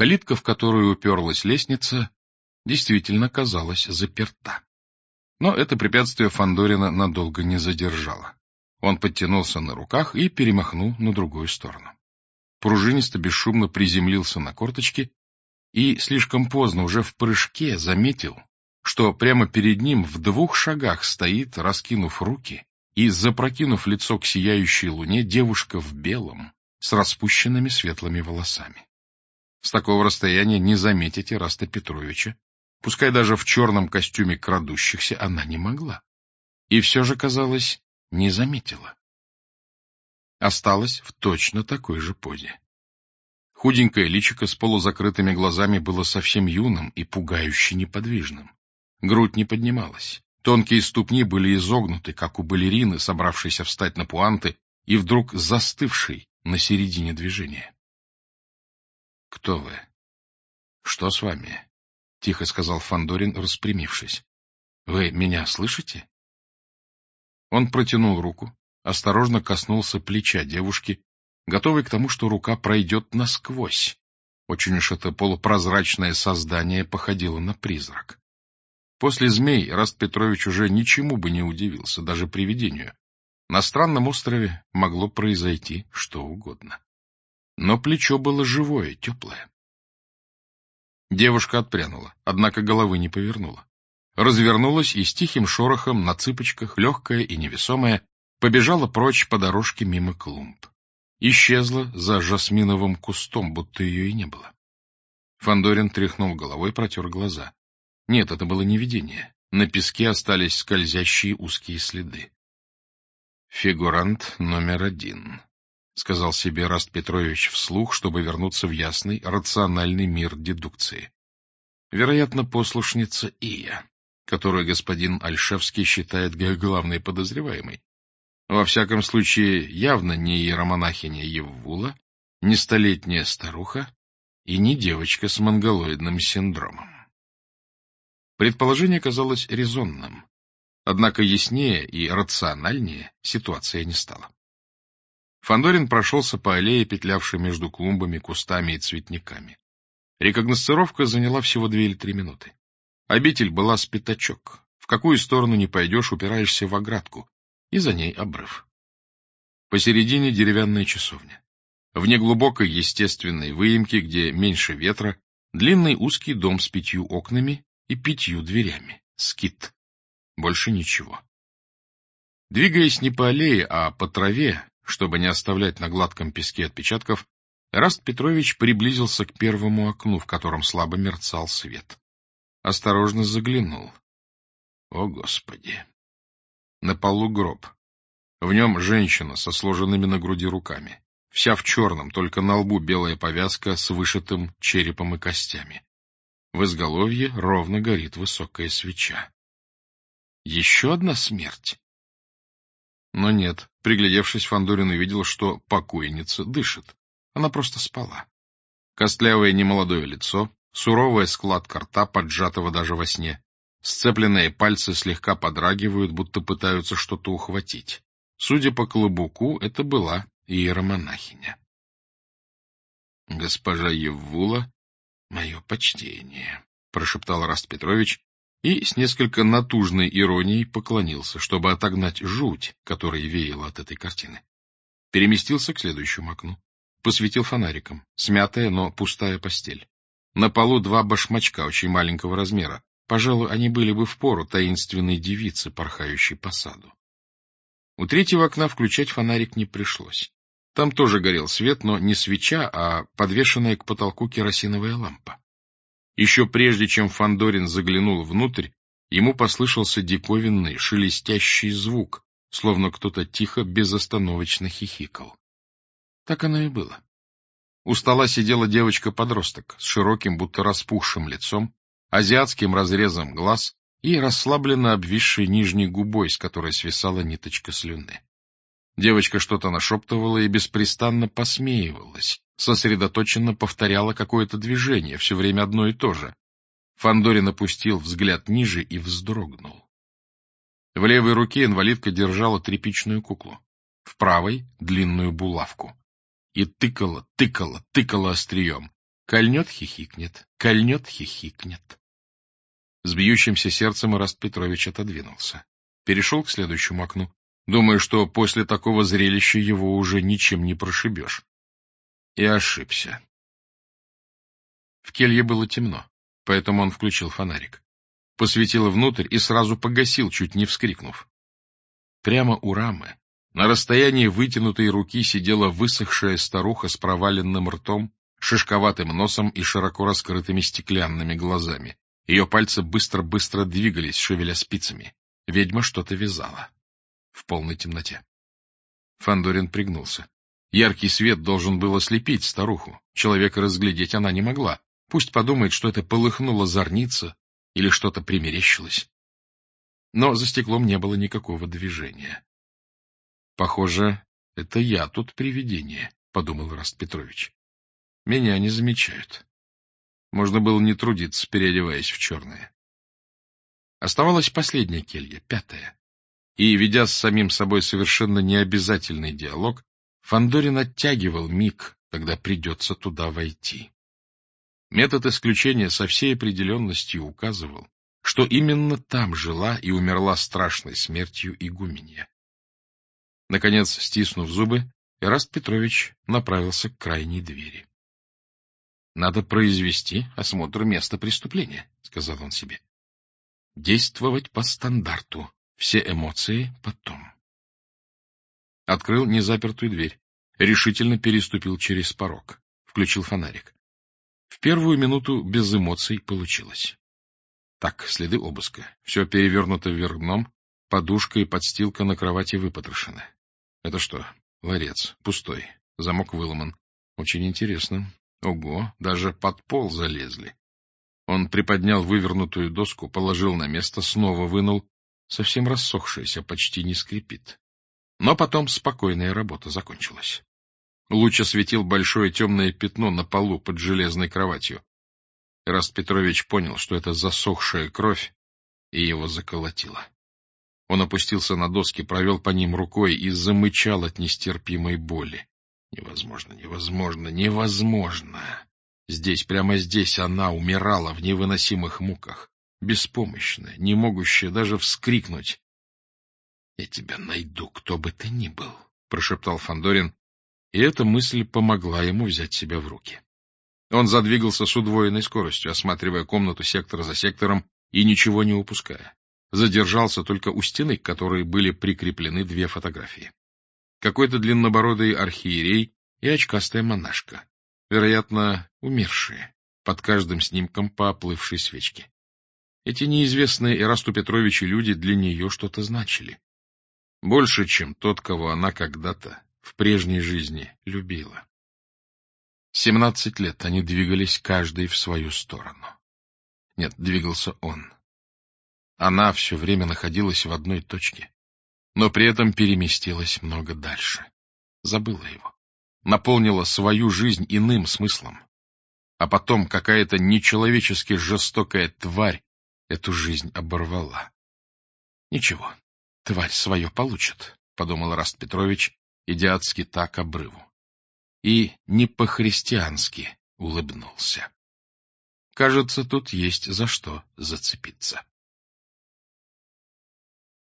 Калитка, в которую уперлась лестница, действительно казалась заперта. Но это препятствие Фандорина надолго не задержало. Он подтянулся на руках и перемахнул на другую сторону. Пружинисто бесшумно приземлился на корточки и слишком поздно, уже в прыжке, заметил, что прямо перед ним в 2 шагах стоит, раскинув руки и запрокинув лицо к сияющей луне, девушка в белом с распущенными светлыми волосами. С такого расстояния не заметить Ираста Петровича, пускай даже в черном костюме крадущихся, она не могла. И все же, казалось, не заметила. Осталась в точно такой же позе. Худенькое личико с полузакрытыми глазами было совсем юным и пугающе неподвижным. Грудь не поднималась. Тонкие ступни были изогнуты, как у балерины, собравшейся встать на пуанты, и вдруг застывшей на середине движения. — Кто вы? Что с вами? — тихо сказал Фандорин, распрямившись. — Вы меня слышите? Он протянул руку, осторожно коснулся плеча девушки, готовый к тому, что рука пройдет насквозь. Очень уж это полупрозрачное создание походило на призрак. После змей Ираст Петрович уже ничему бы не удивился, даже привидению. На странном острове могло произойти что угодно. Но плечо было живое, теплое. Девушка отпрянула, однако головы не повернула. Развернулась и с тихим шорохом на цыпочках, легкая и невесомая, побежала прочь по дорожке мимо клумб. Исчезла за жасминовым кустом, будто ее и не было. Фандорин тряхнул головой, протер глаза. Нет, это было не видение. На песке остались скользящие узкие следы. «Фигурант номер 1», — сказал себе Ираст Петрович вслух, чтобы вернуться в ясный, рациональный мир дедукции. Вероятно, послушница Ия, которую господин Альшевский считает главной подозреваемой. Во всяком случае, явно не иеромонахиня Еввула, не столетняя старуха и не девочка с монголоидным синдромом. Предположение казалось резонным, однако яснее и рациональнее ситуация не стала. Фандорин прошелся по аллее, петлявшей между клумбами, кустами и цветниками. Рекогносцировка заняла всего 2 или 3 минуты. Обитель была с пятачок. В какую сторону ни пойдешь, упираешься в оградку, и за ней обрыв. Посередине деревянная часовня. В неглубокой естественной выемке, где меньше ветра, длинный узкий дом с 5 окнами и 5 дверями. Скит. Больше ничего. Двигаясь не по аллее, а по траве, чтобы не оставлять на гладком песке отпечатков, Ираст Петрович приблизился к первому окну, в котором слабо мерцал свет. Осторожно заглянул. О, Господи! На полу гроб. В нем женщина со сложенными на груди руками. Вся в черном, только на лбу белая повязка с вышитым черепом и костями. В изголовье ровно горит высокая свеча. Еще одна смерть? Но нет, приглядевшись, Фандорин увидел, что покойница дышит. Она просто спала. Костлявое немолодое лицо, суровая складка рта, поджатого даже во сне. Сцепленные пальцы слегка подрагивают, будто пытаются что-то ухватить. Судя по клобуку, это была иеромонахиня. — Госпожа Еввула, мое почтение, — прошептал Ираст Петрович и с несколько натужной иронией поклонился, чтобы отогнать жуть, которая веяла от этой картины. Переместился к следующему окну. Посветил фонариком. Смятая, но пустая постель. На полу 2 башмачка очень маленького размера. Пожалуй, они были бы впору таинственной девице, порхающей по саду. У 3-го окна включать фонарик не пришлось. Там тоже горел свет, но не свеча, а подвешенная к потолку керосиновая лампа. Еще прежде, чем Фандорин заглянул внутрь, ему послышался диковинный, шелестящий звук, словно кто-то тихо, безостановочно хихикал. Так оно и было. У стола сидела девочка-подросток с широким, будто распухшим лицом, азиатским разрезом глаз и расслабленно обвисшей нижней губой, с которой свисала ниточка слюны. Девочка что-то нашептывала и беспрестанно посмеивалась, сосредоточенно повторяла какое-то движение, все время одно и то же. Фандорин опустил взгляд ниже и вздрогнул. В левой руке инвалидка держала тряпичную куклу, в правой — длинную булавку. И тыкала острием. Кольнет — хихикнет, кольнет — хихикнет. С бьющимся сердцем Ираст Петрович отодвинулся. Перешел к следующему окну, думая, что после такого зрелища его уже ничем не прошибешь. И ошибся. В келье было темно, поэтому он включил фонарик. Посветил внутрь и сразу погасил, чуть не вскрикнув. Прямо у рамы, на расстоянии вытянутой руки, сидела высохшая старуха с проваленным ртом, шишковатым носом и широко раскрытыми стеклянными глазами. Ее пальцы быстро-быстро двигались, шевеля спицами. Ведьма что-то вязала. В полной темноте. Фандорин пригнулся. Яркий свет должен был ослепить старуху. Человека разглядеть она не могла. Пусть подумает, что это полыхнула зорница или что-то примерещилось. Но за стеклом не было никакого движения. — Похоже, это я тут привидение, — подумал Ираст Петрович. — Меня не замечают. Можно было не трудиться, переодеваясь в черное. Оставалась последняя келья, 5-я. И, ведя с самим собой совершенно необязательный диалог, Фандорин оттягивал миг, когда придется туда войти. Метод исключения со всей определенностью указывал, что именно там жила и умерла страшной смертью игуменья. Наконец, стиснув зубы, Ираст Петрович направился к крайней двери. — Надо произвести осмотр места преступления, — сказал он себе. — Действовать по стандарту, все эмоции потом. Открыл незапертую дверь, решительно переступил через порог, включил фонарик. В первую минуту без эмоций получилось. Так, следы обыска. Все перевернуто вверх дном, подушка и подстилка на кровати выпотрошены. Это что? Ларец. Пустой. Замок выломан. Очень интересно. Ого, даже под пол залезли. Он приподнял вывернутую доску, положил на место, снова вынул. Совсем рассохшаяся, почти не скрипит. Но потом спокойная работа закончилась. Луч осветил большое темное пятно на полу под железной кроватью. Ираст Петрович понял, что это засохшая кровь, и его заколотило. Он опустился на доски, провел по ним рукой и замычал от нестерпимой боли. Невозможно, невозможно, невозможно. Здесь, прямо здесь она умирала в невыносимых муках, беспомощная, не могущая даже вскрикнуть. — Я тебя найду, кто бы ты ни был, — прошептал Фандорин, и эта мысль помогла ему взять себя в руки. Он задвигался с удвоенной скоростью, осматривая комнату сектор за сектором и ничего не упуская. Задержался только у стены, к которой были прикреплены 2 фотографии. Какой-то длиннобородый архиерей и очкастая монашка, вероятно, умершие, под каждым снимком по оплывшей свечке. Эти неизвестные Ирасту Петровичу люди для нее что-то значили. Больше, чем тот, кого она когда-то в прежней жизни любила. 17 лет они двигались каждый в свою сторону. Нет, двигался он. Она все время находилась в одной точке, но при этом переместилась много дальше. Забыла его. Наполнила свою жизнь иным смыслом. А потом какая-то нечеловечески жестокая тварь эту жизнь оборвала. Ничего, тварь свое получит, — подумал Ираст Петрович, идя от скита к обрыву. И не по-христиански улыбнулся. Кажется, тут есть за что зацепиться.